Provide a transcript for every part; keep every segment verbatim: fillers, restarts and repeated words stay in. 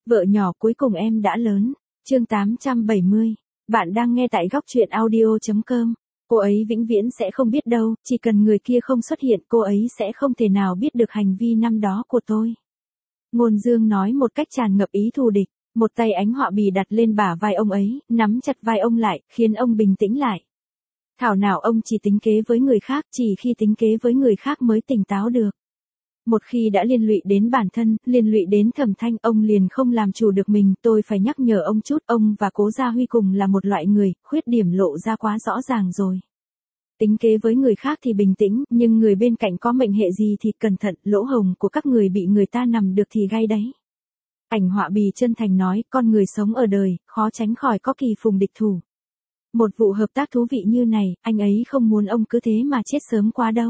Vợ nhỏ cuối cùng em đã lớn. Chương tám trăm bảy mươi. Bạn đang nghe tại góc truyện audio chấm com. Cô ấy vĩnh viễn sẽ không biết đâu, chỉ cần người kia không xuất hiện cô ấy sẽ không thể nào biết được hành vi năm đó của tôi. Ngôn Dương nói một cách tràn ngập ý thù địch, một tay Ánh Họa Bì đặt lên bả vai ông ấy, nắm chặt vai ông lại, khiến ông bình tĩnh lại. Thảo nào ông chỉ tính kế với người khác, chỉ khi tính kế với người khác mới tỉnh táo được. Một khi đã liên lụy đến bản thân, liên lụy đến Thẩm Thanh, ông liền không làm chủ được mình. Tôi phải nhắc nhở ông chút, ông và Cố Gia Huy cùng là một loại người, khuyết điểm lộ ra quá rõ ràng rồi. Tính kế với người khác thì bình tĩnh, nhưng người bên cạnh có mệnh hệ gì thì cẩn thận, lỗ hổng của các người bị người ta nằm được thì gay đấy. Ảnh Họa Bì chân thành nói, con người sống ở đời, khó tránh khỏi có kỳ phùng địch thủ. Một vụ hợp tác thú vị như này, anh ấy không muốn ông cứ thế mà chết sớm quá đâu.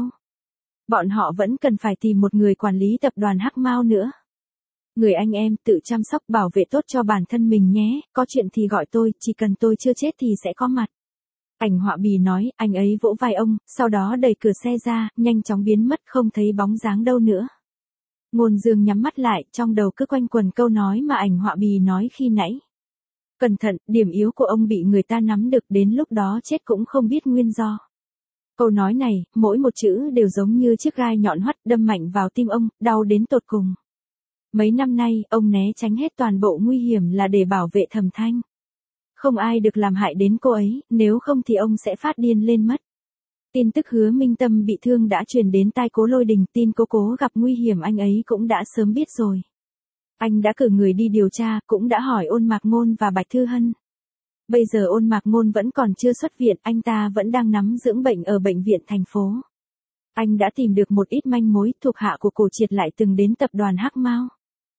Bọn họ vẫn cần phải tìm một người quản lý tập đoàn Hắc Mao nữa. Người anh em tự chăm sóc bảo vệ tốt cho bản thân mình nhé, có chuyện thì gọi tôi, chỉ cần tôi chưa chết thì sẽ có mặt. Ảnh Họa Bì nói, anh ấy vỗ vai ông, sau đó đẩy cửa xe ra, nhanh chóng biến mất không thấy bóng dáng đâu nữa. Ngôn Dương nhắm mắt lại, trong đầu cứ quanh quẩn câu nói mà Ảnh Họa Bì nói khi nãy. Cẩn thận, điểm yếu của ông bị người ta nắm được, đến lúc đó chết cũng không biết nguyên do. Câu nói này, mỗi một chữ đều giống như chiếc gai nhọn hoắt đâm mạnh vào tim ông, đau đến tột cùng. Mấy năm nay, ông né tránh hết toàn bộ nguy hiểm là để bảo vệ Thẩm Thanh. Không ai được làm hại đến cô ấy, nếu không thì ông sẽ phát điên lên mất. Tin tức Hứa Minh Tâm bị thương đã truyền đến tai Cố Lôi Đình, tin cô Cố gặp nguy hiểm anh ấy cũng đã sớm biết rồi. Anh đã cử người đi điều tra, cũng đã hỏi Ôn Mạc Ngôn và Bạch Thư Hân. Bây giờ Ôn Mạc Ngôn vẫn còn chưa xuất viện, anh ta vẫn đang nắm dưỡng bệnh ở bệnh viện thành phố. Anh đã tìm được một ít manh mối, thuộc hạ của Cổ Triệt lại từng đến tập đoàn Hắc Mao.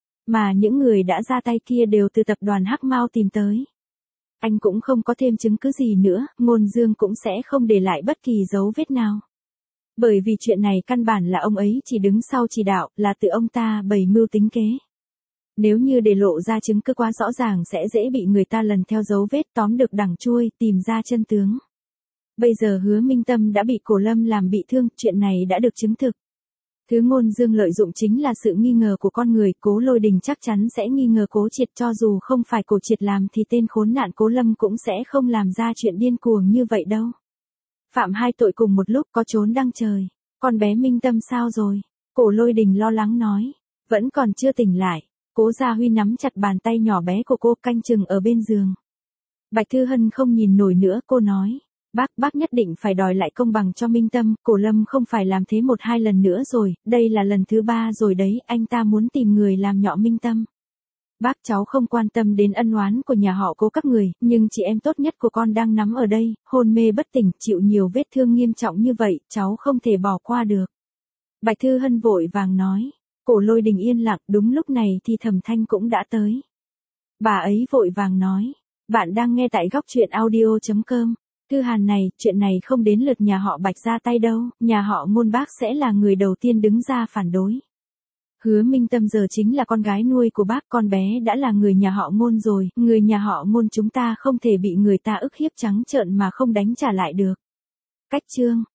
Mà những người đã ra tay kia đều từ tập đoàn Hắc Mao tìm tới. Anh cũng không có thêm chứng cứ gì nữa, Ngôn Dương cũng sẽ không để lại bất kỳ dấu vết nào. Bởi vì chuyện này căn bản là ông ấy chỉ đứng sau chỉ đạo, là tự ông ta bày mưu tính kế. Nếu như để lộ ra chứng cứ quá rõ ràng sẽ dễ bị người ta lần theo dấu vết, tóm được đằng chui, tìm ra chân tướng. Bây giờ Hứa Minh Tâm đã bị Cổ Lâm làm bị thương, chuyện này đã được chứng thực. Thứ Ngôn Dương lợi dụng chính là sự nghi ngờ của con người, Cố Lôi Đình chắc chắn sẽ nghi ngờ Cố Triệt, cho dù không phải Cổ Triệt làm thì tên khốn nạn Cố Lâm cũng sẽ không làm ra chuyện điên cuồng như vậy đâu. Phạm hai tội cùng một lúc có trốn đăng trời. Con bé Minh Tâm sao rồi? Cổ Lôi Đình lo lắng nói. Vẫn còn chưa tỉnh lại. Cố Gia Huy nắm chặt bàn tay nhỏ bé của cô, canh chừng ở bên giường. Bạch Thư Hân không nhìn nổi nữa, cô nói. Bác, bác nhất định phải đòi lại công bằng cho Minh Tâm, Cổ Lâm không phải làm thế một hai lần nữa rồi, đây là lần thứ ba rồi đấy, anh ta muốn tìm người làm nhọ Minh Tâm. Bác, cháu không quan tâm đến ân oán của nhà họ Cố các người, nhưng chị em tốt nhất của con đang nắm ở đây, hôn mê bất tỉnh, chịu nhiều vết thương nghiêm trọng như vậy, cháu không thể bỏ qua được. Bạch Thư Hân vội vàng nói. Cổ Lôi Đình yên lặng, đúng lúc này thì Thẩm Thanh cũng đã tới. Bà ấy vội vàng nói. Bạn đang nghe tại góc truyện audio chấm com. Thư Hàn này, chuyện này không đến lượt nhà họ Bạch ra tay đâu, nhà họ Ngôn bác sẽ là người đầu tiên đứng ra phản đối. Hứa Minh Tâm giờ chính là con gái nuôi của bác, con bé đã là người nhà họ Ngôn rồi, người nhà họ Ngôn chúng ta không thể bị người ta ức hiếp trắng trợn mà không đánh trả lại được. Cách chương.